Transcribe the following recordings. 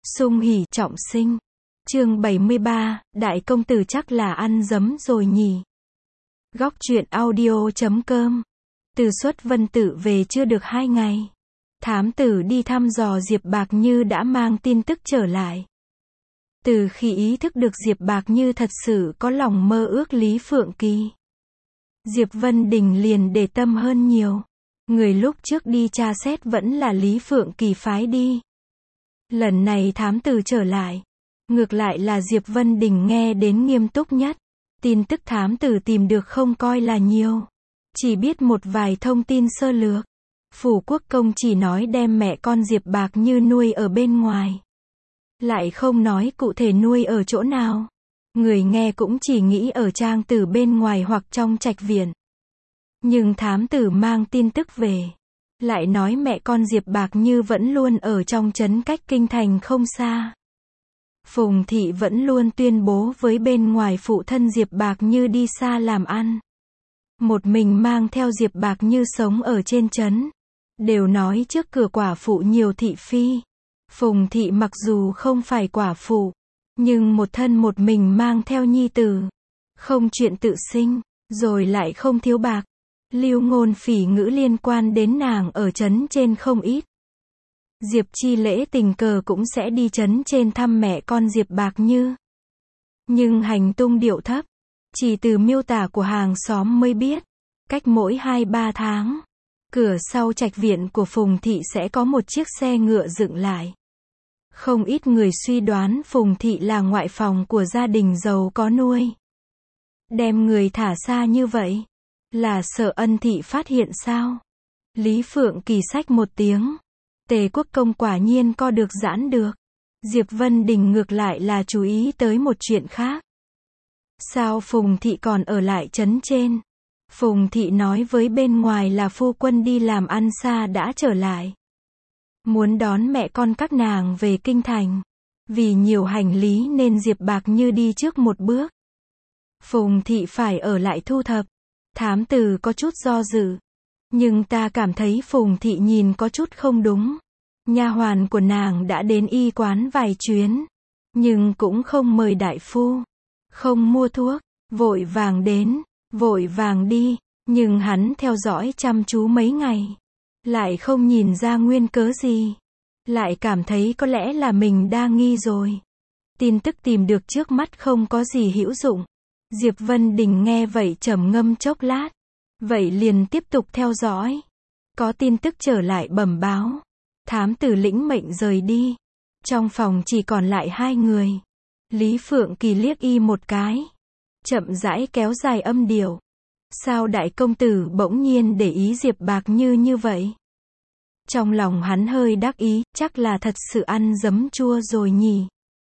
Sung hỉ trọng sinh. Chương 73, đại công tử chắc là ăn dấm rồi nhỉ. Góc truyện audio.com. Từ Xuất Vân Tự về chưa được 2 ngày. Thám tử đi thăm dò Diệp Bạc Như đã mang tin tức trở lại. Từ khi ý thức được Diệp Bạc Như thật sự có lòng mơ ước Lý Phượng Kỳ, Diệp Vân Đình liền để tâm hơn nhiều. Người lúc trước đi tra xét vẫn là Lý Phượng Kỳ phái đi. Lần này thám tử trở lại, ngược lại là Diệp Vân Đình nghe đến nghiêm túc nhất. Tin tức thám tử tìm được không coi là nhiều, chỉ biết một vài thông tin sơ lược. Phủ Quốc Công chỉ nói đem mẹ con Diệp Bạc Như nuôi ở bên ngoài, lại không nói cụ thể nuôi ở chỗ nào. Người nghe cũng chỉ nghĩ ở trang tử bên ngoài hoặc trong trạch viện. Nhưng thám tử mang tin tức về, lại nói mẹ con Diệp Bạc Như vẫn luôn ở trong trấn cách kinh thành không xa. Phùng thị vẫn luôn tuyên bố với bên ngoài phụ thân Diệp Bạc Như đi xa làm ăn, một mình mang theo Diệp Bạc Như sống ở trên trấn. Đều nói trước cửa quả phụ nhiều thị phi. Phùng thị mặc dù không phải quả phụ, nhưng một thân một mình mang theo nhi tử, không chuyện tự sinh, rồi lại không thiếu bạc. Lưu ngôn phỉ ngữ liên quan đến nàng ở trấn trên không ít. Diệp Chi Lễ tình cờ cũng sẽ đi trấn trên thăm mẹ con Diệp Bạc Như, nhưng hành tung điệu thấp, chỉ từ miêu tả của hàng xóm mới biết. Cách mỗi 2-3 tháng, cửa sau trạch viện của Phùng thị sẽ có một chiếc xe ngựa dựng lại. Không ít người suy đoán Phùng thị là ngoại phòng của gia đình giàu có nuôi. Đem người thả xa như vậy, là sợ Ân thị phát hiện sao? Lý Phượng Kỳ xách một tiếng. Tề Quốc Công quả nhiên co được giãn được. Diệp Vân Đình ngược lại là chú ý tới một chuyện khác. Sao Phùng thị còn ở lại trấn trên? Phùng thị nói với bên ngoài là phu quân đi làm ăn xa đã trở lại, muốn đón mẹ con các nàng về kinh thành. Vì nhiều hành lý nên Diệp Bạc Như đi trước một bước. Phùng thị phải ở lại thu thập. Thám tử có chút do dự, nhưng ta cảm thấy Phùng thị nhìn có chút không đúng. Nha hoàn của nàng đã đến y quán vài chuyến, nhưng cũng không mời đại phu, không mua thuốc, vội vàng đến, vội vàng đi. Nhưng hắn theo dõi chăm chú mấy ngày, lại không nhìn ra nguyên cớ gì, lại cảm thấy có lẽ là mình đa nghi rồi. Tin tức tìm được trước mắt không có gì hữu dụng. Diệp Vân Đình nghe vậy trầm ngâm chốc lát, vậy liền tiếp tục theo dõi. Có tin tức trở lại bẩm báo, thám tử lĩnh mệnh rời đi. Trong phòng chỉ còn lại 2 người. Lý Phượng Kỳ liếc y một cái, chậm rãi kéo dài âm điệu. Sao đại công tử bỗng nhiên để ý Diệp Bạc Như như vậy? Trong lòng hắn hơi đắc ý, chắc là thật sự ăn dấm chua rồi nhỉ.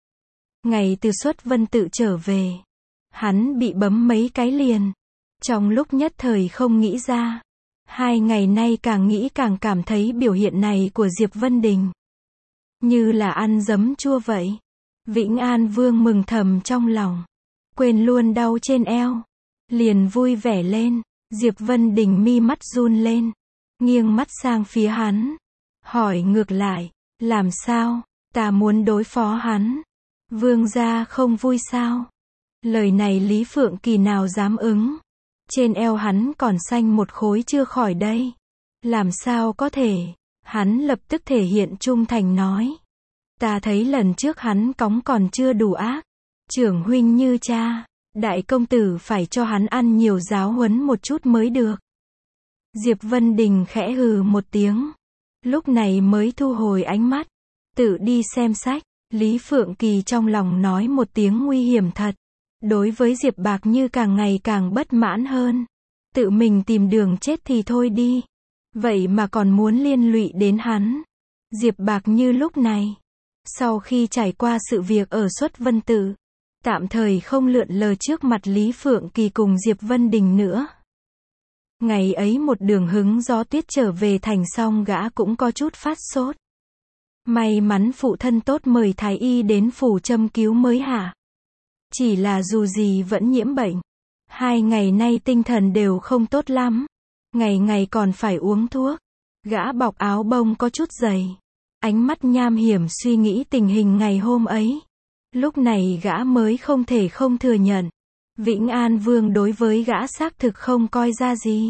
Ngày từ Xuất Vân Tự trở về, hắn bị bấm mấy cái liền. Trong lúc nhất thời không nghĩ ra. 2 ngày nay càng nghĩ càng cảm thấy biểu hiện này của Diệp Vân Đình như là ăn dấm chua vậy. Vĩnh An Vương mừng thầm trong lòng, quên luôn đau trên eo, liền vui vẻ lên. Diệp Vân Đình mi mắt run lên, nghiêng mắt sang phía hắn, hỏi ngược lại, làm sao? Ta muốn đối phó hắn. Vương gia không vui sao? Lời này Lý Phượng Kỳ nào dám ứng. Trên eo hắn còn xanh một khối chưa khỏi đây. Làm sao có thể? Hắn lập tức thể hiện trung thành nói, ta thấy lần trước hắn cóng còn chưa đủ ác. Trưởng huynh như cha, đại công tử phải cho hắn ăn nhiều giáo huấn một chút mới được. Diệp Vân Đình khẽ hừ một tiếng, lúc này mới thu hồi ánh mắt, tự đi xem sách. Lý Phượng Kỳ trong lòng nói một tiếng nguy hiểm thật. Đối với Diệp Bạc Như càng ngày càng bất mãn hơn. Tự mình tìm đường chết thì thôi đi, vậy mà còn muốn liên lụy đến hắn. Diệp Bạc Như lúc này, sau khi trải qua sự việc ở Xuất Vân Tự, tạm thời không lượn lờ trước mặt Lý Phượng Kỳ cùng Diệp Vân Đình nữa. Ngày ấy một đường hứng gió tuyết trở về thành xong gã cũng có chút phát sốt. May mắn phụ thân tốt mời thái y đến phủ châm cứu mới hả. Chỉ là dù gì vẫn nhiễm bệnh. 2 ngày nay tinh thần đều không tốt lắm. Ngày ngày còn phải uống thuốc. Gã bọc áo bông có chút dày. Ánh mắt nham hiểm suy nghĩ tình hình ngày hôm ấy. Lúc này gã mới không thể không thừa nhận. Vĩnh An Vương đối với gã xác thực không coi ra gì.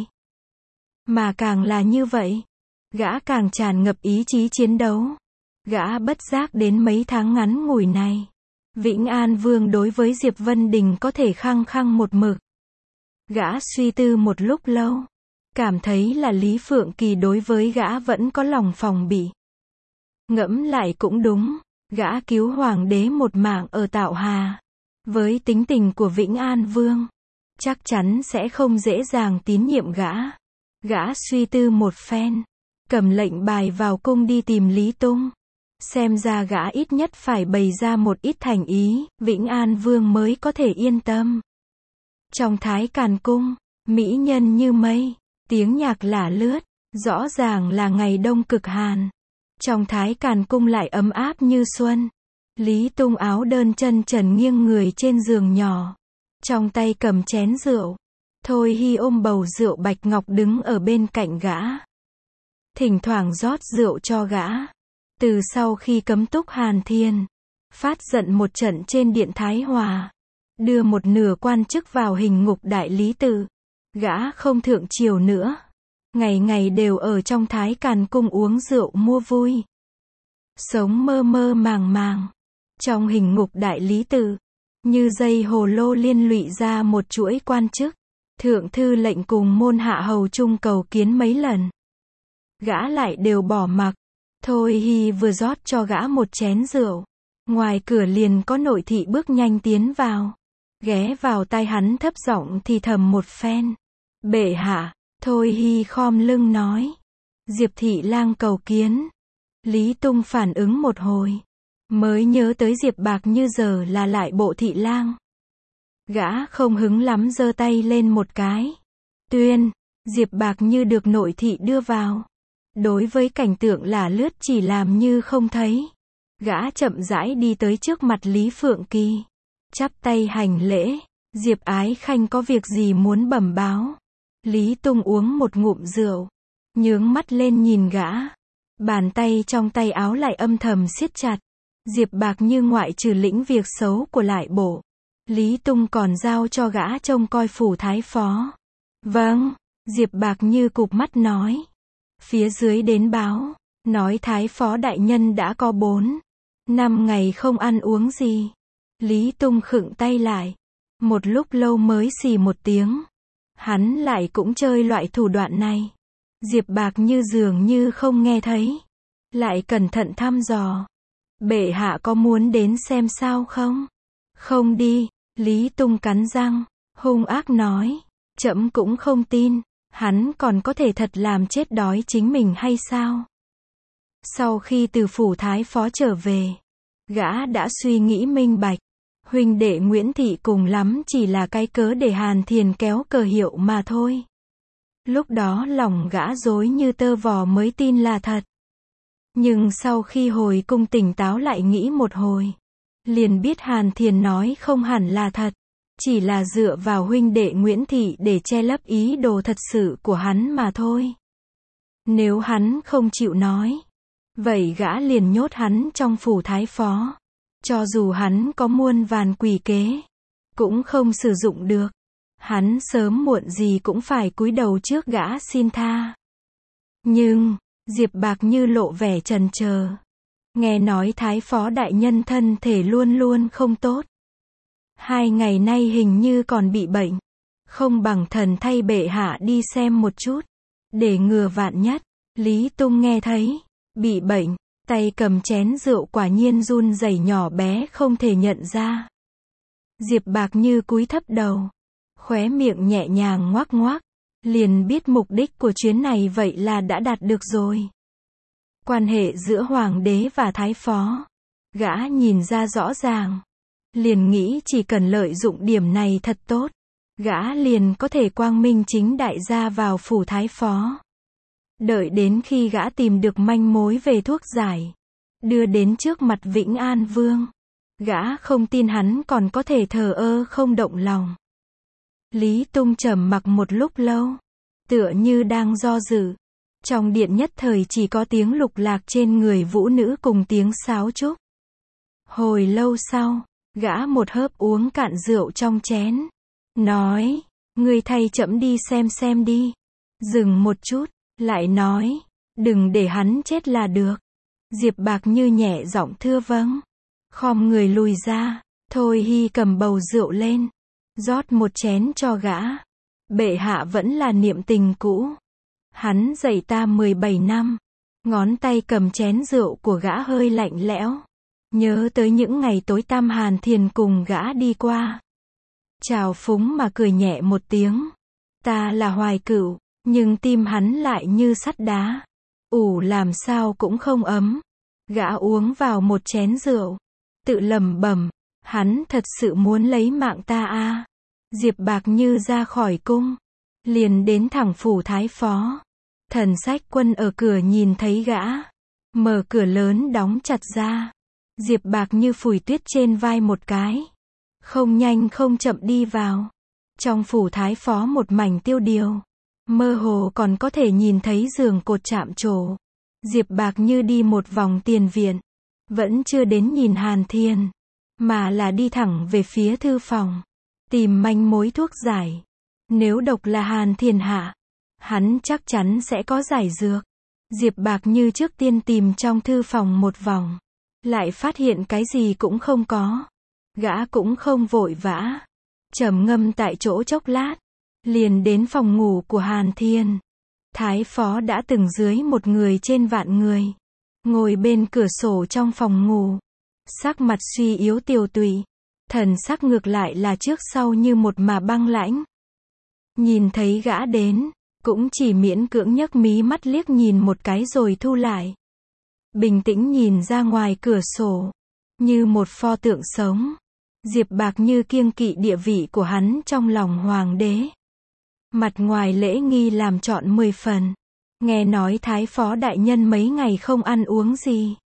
Mà càng là như vậy, gã càng tràn ngập ý chí chiến đấu. Gã bất giác đến mấy tháng ngắn ngủi này, Vĩnh An Vương đối với Diệp Vân Đình có thể khăng khăng một mực. Gã suy tư một lúc lâu, cảm thấy là Lý Phượng Kỳ đối với gã vẫn có lòng phòng bị. Ngẫm lại cũng đúng, gã cứu hoàng đế một mạng ở Tạo Hà. Với tính tình của Vĩnh An Vương, chắc chắn sẽ không dễ dàng tín nhiệm gã. Gã suy tư một phen, cầm lệnh bài vào cung đi tìm Lý Tung. Xem ra gã ít nhất phải bày ra một ít thành ý, Vĩnh An Vương mới có thể yên tâm. Trong Thái Càn Cung, mỹ nhân như mây, tiếng nhạc lả lướt, rõ ràng là ngày đông cực hàn. Trong Thái Càn Cung lại ấm áp như xuân. Lý Tung áo đơn chân trần nghiêng người trên giường nhỏ, trong tay cầm chén rượu. Thôi Hi ôm bầu rượu bạch ngọc đứng ở bên cạnh gã, thỉnh thoảng rót rượu cho gã. Từ sau khi cấm túc Hàn Thiên, phát giận một trận trên điện Thái Hòa, đưa một nửa quan chức vào hình ngục đại lý tự, gã không thượng triều nữa, ngày ngày đều ở trong Thái Càn Cung uống rượu mua vui, sống mơ mơ màng màng. Trong hình ngục đại lý tự, như dây hồ lô liên lụy ra một chuỗi quan chức, thượng thư lệnh cùng môn hạ hầu chung cầu kiến mấy lần. Gã lại đều bỏ mặc. Thôi Hi vừa rót cho gã một chén rượu, ngoài cửa liền có nội thị bước nhanh tiến vào, ghé vào tai hắn thấp giọng thì thầm một phen. Bệ hạ. Thôi Hi khom lưng nói. Diệp thị lang cầu kiến. Lý Tung phản ứng một hồi, mới nhớ tới Diệp Bạc Như giờ là lại bộ thị lang. Gã không hứng lắm giơ tay lên một cái. Tuyên, Diệp Bạc Như được nội thị đưa vào. Đối với cảnh tượng lả lướt chỉ làm như không thấy. Gã chậm rãi đi tới trước mặt Lý Phượng Kỳ, chắp tay hành lễ. Diệp Ái Khanh có việc gì muốn bẩm báo? Lý Tung uống một ngụm rượu, nhướng mắt lên nhìn gã. Bàn tay trong tay áo lại âm thầm siết chặt. Diệp Bạc Như ngoại trừ lĩnh việc xấu của lại bộ, Lý Tung còn giao cho gã trông coi phủ thái phó. Vâng, Diệp Bạc Như cụp mắt nói. Phía dưới đến báo, nói thái phó đại nhân đã có 4-5 ngày không ăn uống gì. Lý Tung khựng tay lại, một lúc lâu mới xì một tiếng. Hắn lại cũng chơi loại thủ đoạn này. Diệp Bạc Như dường như không nghe thấy, lại cẩn thận thăm dò. Bệ hạ có muốn đến xem sao không? Không đi. Lý Tung cắn răng, hung ác nói. Trẫm cũng không tin, hắn còn có thể thật làm chết đói chính mình hay sao? Sau khi từ phủ thái phó trở về, gã đã suy nghĩ minh bạch. Huynh đệ Nguyễn Thị cùng lắm chỉ là cái cớ để Hàn Thiền kéo cờ hiệu mà thôi. Lúc đó lòng gã rối như tơ vò mới tin là thật. Nhưng sau khi hồi cung tỉnh táo lại nghĩ một hồi, liền biết Hàn Thiền nói không hẳn là thật, chỉ là dựa vào huynh đệ Nguyễn Thị để che lấp ý đồ thật sự của hắn mà thôi. Nếu hắn không chịu nói, vậy gã liền nhốt hắn trong phủ thái phó. Cho dù hắn có muôn vàn quỷ kế, cũng không sử dụng được. Hắn sớm muộn gì cũng phải cúi đầu trước gã xin tha. Nhưng, Diệp Bạc Như lộ vẻ chần chờ. Nghe nói thái phó đại nhân thân thể luôn luôn không tốt. 2 ngày nay hình như còn bị bệnh. Không bằng thần thay bệ hạ đi xem một chút, để ngừa vạn nhất. Lý Tung nghe thấy, bị bệnh, tay cầm chén rượu quả nhiên run rẩy nhỏ bé không thể nhận ra. Diệp Bạc Như cúi thấp đầu, khóe miệng nhẹ nhàng ngoác ngoác, liền biết mục đích của chuyến này vậy là đã đạt được rồi. Quan hệ giữa hoàng đế và thái phó, gã nhìn ra rõ ràng, liền nghĩ chỉ cần lợi dụng điểm này thật tốt, gã liền có thể quang minh chính đại ra vào phủ thái phó. Đợi đến khi gã tìm được manh mối về thuốc giải, đưa đến trước mặt Vĩnh An Vương, gã không tin hắn còn có thể thờ ơ không động lòng. Lý Tung trầm mặc một lúc lâu, tựa như đang do dự. Trong điện nhất thời chỉ có tiếng lục lạc trên người vũ nữ cùng tiếng sáo trúc. Hồi lâu sau, gã một hớp uống cạn rượu trong chén. Nói, ngươi thay trẫm đi xem đi. Dừng một chút, lại nói, đừng để hắn chết là được. Diệp Bạc Như nhẹ giọng thưa vâng. Khom người lùi ra, Thôi Hy cầm bầu rượu lên, rót một chén cho gã. Bệ hạ vẫn là niệm tình cũ. Hắn dạy ta 17 năm. Ngón tay cầm chén rượu của gã hơi lạnh lẽo. Nhớ tới những ngày tối tăm Hàn Thiền cùng gã đi qua. Trào phúng mà cười nhẹ một tiếng. Ta là Hoài Cửu, nhưng tim hắn lại như sắt đá. Ủ làm sao cũng không ấm. Gã uống vào một chén rượu, tự lẩm bẩm, hắn thật sự muốn lấy mạng ta à. Diệp Bạc Như ra khỏi cung, liền đến thẳng phủ thái phó. Thần Sách Quân ở cửa nhìn thấy gã, mở cửa lớn đóng chặt ra. Diệp Bạc Như phủi tuyết trên vai một cái, không nhanh không chậm đi vào. Trong phủ thái phó một mảnh tiêu điều, mơ hồ còn có thể nhìn thấy giường cột chạm trổ. Diệp Bạc Như đi một vòng tiền viện, vẫn chưa đến nhìn Hàn Thiền, mà là đi thẳng về phía thư phòng, tìm manh mối thuốc giải. Nếu độc là Hàn Thiền hạ, hắn chắc chắn sẽ có giải dược. Diệp Bạc Như trước tiên tìm trong thư phòng một vòng, lại phát hiện cái gì cũng không có. Gã cũng không vội vã, trầm ngâm tại chỗ chốc lát, liền đến phòng ngủ của Hàn Thiền. Thái phó đã từng dưới một người trên vạn người, ngồi bên cửa sổ trong phòng ngủ, sắc mặt suy yếu tiều tụy, thần sắc ngược lại là trước sau như một mà băng lãnh. Nhìn thấy gã đến, cũng chỉ miễn cưỡng nhấc mí mắt liếc nhìn một cái rồi thu lại. Bình tĩnh nhìn ra ngoài cửa sổ, như một pho tượng sống. Diệp Bạc Như kiêng kỵ địa vị của hắn trong lòng hoàng đế. Mặt ngoài lễ nghi làm trọn 10 phần. Nghe nói thái phó đại nhân mấy ngày không ăn uống gì.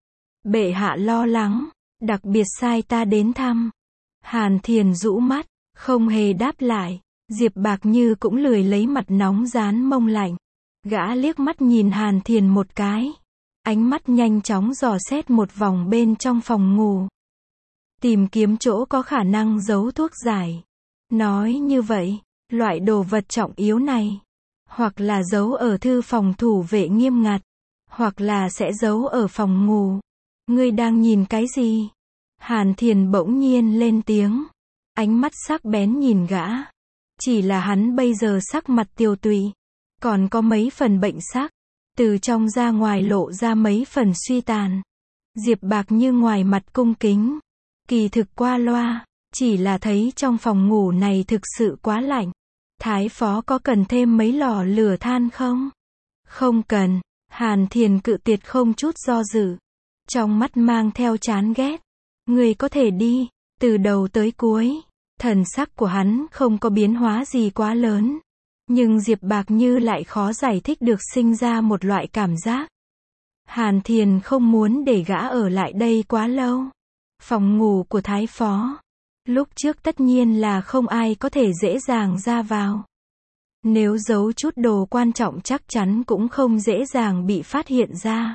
Bệ hạ lo lắng, đặc biệt sai ta đến thăm. Hàn Thiền rũ mắt, không hề đáp lại. Diệp Bạc Như cũng lười lấy mặt nóng dán mông lạnh. Gã liếc mắt nhìn Hàn Thiền một cái, ánh mắt nhanh chóng dò xét một vòng bên trong phòng ngủ, tìm kiếm chỗ có khả năng giấu thuốc giải. Nói như vậy, loại đồ vật trọng yếu này, hoặc là giấu ở thư phòng thủ vệ nghiêm ngặt, hoặc là sẽ giấu ở phòng ngủ. Ngươi đang nhìn cái gì? Hàn Thiền bỗng nhiên lên tiếng, ánh mắt sắc bén nhìn gã. Chỉ là hắn bây giờ sắc mặt tiều tụy, còn có mấy phần bệnh sắc, từ trong ra ngoài lộ ra mấy phần suy tàn. Diệp Bạc Như ngoài mặt cung kính, kỳ thực qua loa, chỉ là thấy trong phòng ngủ này thực sự quá lạnh. Thái phó có cần thêm mấy lò lửa than không? Không cần. Hàn Thiền cự tuyệt không chút do dự, trong mắt mang theo chán ghét. Người có thể đi. Từ đầu tới cuối, thần sắc của hắn không có biến hóa gì quá lớn, nhưng Diệp Bạc Như lại khó giải thích được, sinh ra một loại cảm giác. Hàn Thiền không muốn để gã ở lại đây quá lâu. Phòng ngủ của thái phó, lúc trước tất nhiên là không ai có thể dễ dàng ra vào. Nếu giấu chút đồ quan trọng chắc chắn cũng không dễ dàng bị phát hiện ra.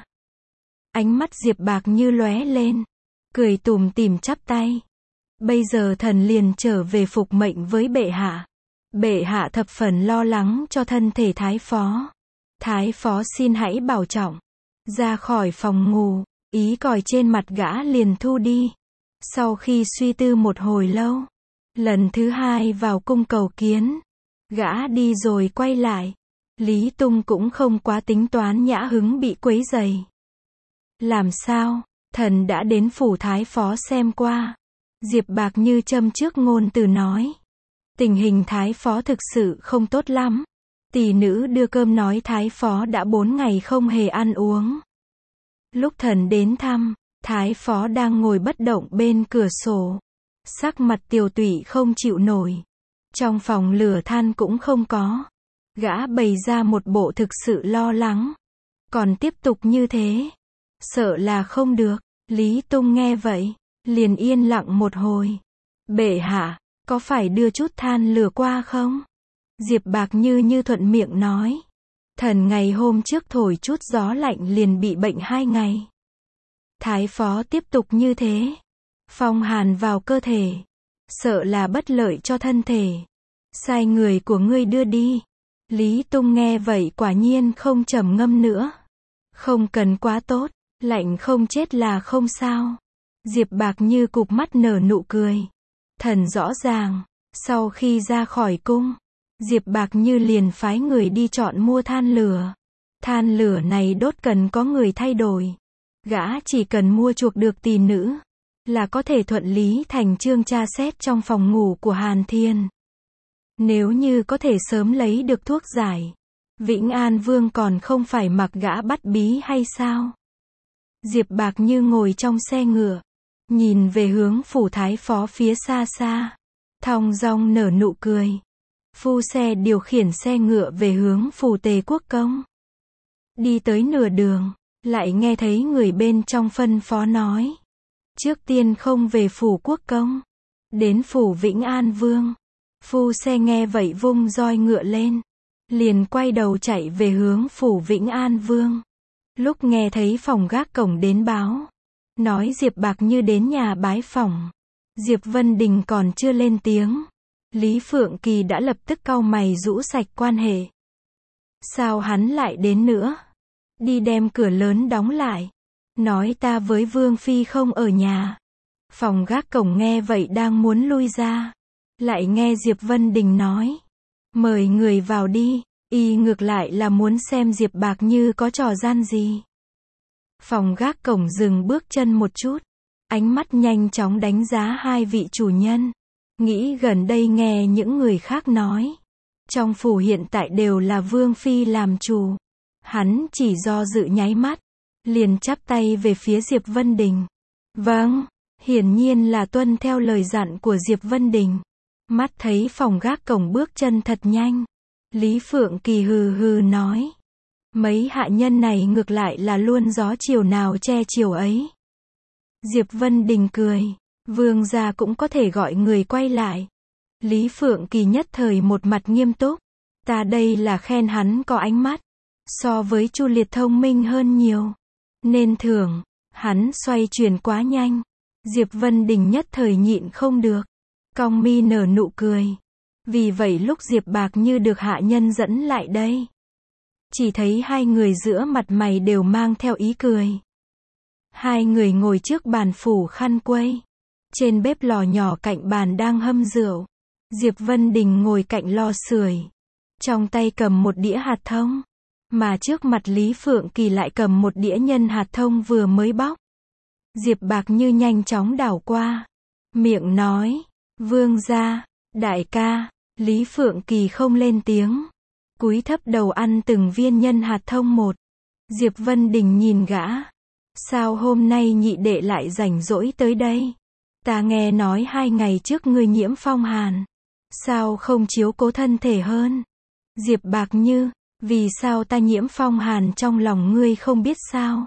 Ánh mắt Diệp Bạc Như lóe lên, cười tủm tỉm chắp tay. Bây giờ thần liền trở về phục mệnh với bệ hạ. Bệ hạ thập phần lo lắng cho thân thể thái phó. Thái phó xin hãy bảo trọng. Ra khỏi phòng ngủ, ý còi trên mặt gã liền thu đi. Sau khi suy tư một hồi lâu, lần thứ hai vào cung cầu kiến. Gã đi rồi quay lại. Lý Tung cũng không quá tính toán nhã hứng bị quấy rầy. Làm sao? Thần đã đến phủ thái phó xem qua. Diệp Bạc Như châm trước ngôn từ nói. Tình hình thái phó thực sự không tốt lắm. Tỷ nữ đưa cơm nói thái phó đã 4 ngày không hề ăn uống. Lúc thần đến thăm, thái phó đang ngồi bất động bên cửa sổ. Sắc mặt tiều tụy không chịu nổi. Trong phòng lửa than cũng không có. Gã bày ra một bộ thực sự lo lắng. Còn tiếp tục như thế, sợ là không được. Lý Tung nghe vậy, liền yên lặng một hồi. Bệ hạ, có phải đưa chút than lửa qua không? Diệp Bạc Như thuận miệng nói. Thần ngày hôm trước thổi chút gió lạnh liền bị bệnh 2 ngày. Thái phó tiếp tục như thế. Phong hàn vào cơ thể. Sợ là bất lợi cho thân thể. Sai người của ngươi đưa đi. Lý Tung nghe vậy quả nhiên không trầm ngâm nữa. Không cần quá tốt, lạnh không chết là không sao. Diệp Bạc Như cụp mắt nở nụ cười. Thần rõ ràng, sau khi ra khỏi cung, Diệp Bạc Như liền phái người đi chọn mua than lửa. Than lửa này đốt cần có người thay đổi. Gã chỉ cần mua chuộc được tỷ nữ, là có thể thuận lý thành chương tra xét trong phòng ngủ của Hàn Thiên. Nếu như có thể sớm lấy được thuốc giải, Vĩnh An Vương còn không phải mặc gã bắt bí hay sao? Diệp Bạc Như ngồi trong xe ngựa, nhìn về hướng phủ thái phó phía xa xa, thong dong nở nụ cười. Phu xe điều khiển xe ngựa về hướng phủ Tề Quốc Công. Đi tới nửa đường, lại nghe thấy người bên trong phân phó nói. Trước tiên không về phủ quốc công, đến phủ Vĩnh An Vương. Phu xe nghe vậy vung roi ngựa lên, liền quay đầu chạy về hướng phủ Vĩnh An Vương. Lúc nghe thấy phòng gác cổng đến báo, nói Diệp Bạc Như đến nhà bái phỏng, Diệp Vân Đình còn chưa lên tiếng, Lý Phượng Kỳ đã lập tức cau mày rũ sạch quan hệ. Sao hắn lại đến nữa? Đi đem cửa lớn đóng lại, nói ta với Vương Phi không ở nhà. Phòng gác cổng nghe vậy đang muốn lui ra, lại nghe Diệp Vân Đình nói, mời người vào đi, y ngược lại là muốn xem Diệp Bạc Như có trò gian gì. Phòng gác cổng dừng bước chân một chút, ánh mắt nhanh chóng đánh giá hai vị chủ nhân, nghĩ gần đây nghe những người khác nói, trong phủ hiện tại đều là Vương Phi làm chủ. Hắn chỉ do dự nháy mắt, liền chắp tay về phía Diệp Vân Đình. Vâng, hiển nhiên là tuân theo lời dặn của Diệp Vân Đình. Mắt thấy phòng gác cổng bước chân thật nhanh, Lý Phượng Kỳ hừ hừ nói. Mấy hạ nhân này ngược lại là luôn gió chiều nào che chiều ấy. Diệp Vân Đình cười, Vương gia cũng có thể gọi người quay lại. Lý Phượng Kỳ nhất thời một mặt nghiêm túc. Ta đây là khen hắn có ánh mắt, so với Chu Liệt thông minh hơn nhiều, nên thưởng. Hắn xoay chuyển quá nhanh. Diệp Vân Đình nhất thời nhịn không được, cong mi nở nụ cười. Vì vậy lúc Diệp Bạc Như được hạ nhân dẫn lại đây, chỉ thấy hai người giữa mặt mày đều mang theo ý cười. Hai người ngồi trước bàn phủ khăn quây, trên bếp lò nhỏ cạnh bàn đang hâm rượu. Diệp Vân Đình ngồi cạnh lò sưởi, trong tay cầm một đĩa hạt thông, mà trước mặt Lý Phượng Kỳ lại cầm một đĩa nhân hạt thông vừa mới bóc. Diệp Bạc Như nhanh chóng đảo qua, miệng nói, Vương gia, đại ca. Lý Phượng Kỳ không lên tiếng, cúi thấp đầu ăn từng viên nhân hạt thông một. Diệp Vân Đình nhìn gã, sao hôm nay nhị đệ lại rảnh rỗi tới đây? Ta nghe nói 2 ngày trước ngươi nhiễm phong hàn, sao không chiếu cố thân thể hơn? Diệp Bạc Như, vì sao ta nhiễm phong hàn trong lòng ngươi không biết sao?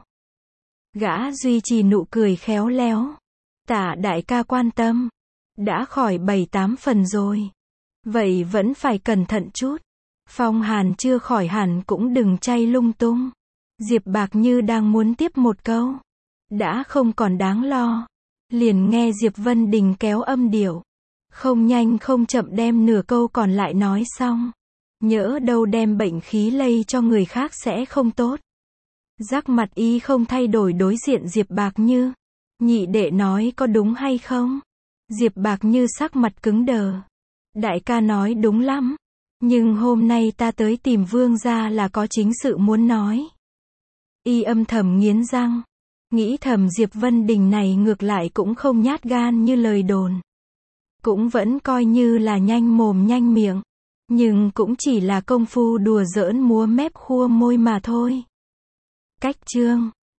Gã duy trì nụ cười khéo léo. Tạ đại ca quan tâm, đã khỏi 7-8 phần rồi. Vậy vẫn phải cẩn thận chút. Phong hàn chưa khỏi hẳn cũng đừng chay lung tung. Diệp Bạc Như đang muốn tiếp một câu, đã không còn đáng lo, liền nghe Diệp Vân Đình kéo âm điệu, không nhanh không chậm đem nửa câu còn lại nói xong. Nhỡ đâu đem bệnh khí lây cho người khác sẽ không tốt. Sắc mặt y không thay đổi đối diện Diệp Bạc Như. Nhị đệ nói có đúng hay không? Diệp Bạc Như sắc mặt cứng đờ. Đại ca nói đúng lắm, nhưng hôm nay ta tới tìm Vương gia là có chính sự muốn nói. Y âm thầm nghiến răng, nghĩ thầm Diệp Vân Đình này ngược lại cũng không nhát gan như lời đồn, cũng vẫn coi như là nhanh mồm nhanh miệng, nhưng cũng chỉ là công phu đùa giỡn múa mép khua môi mà thôi. Cách chương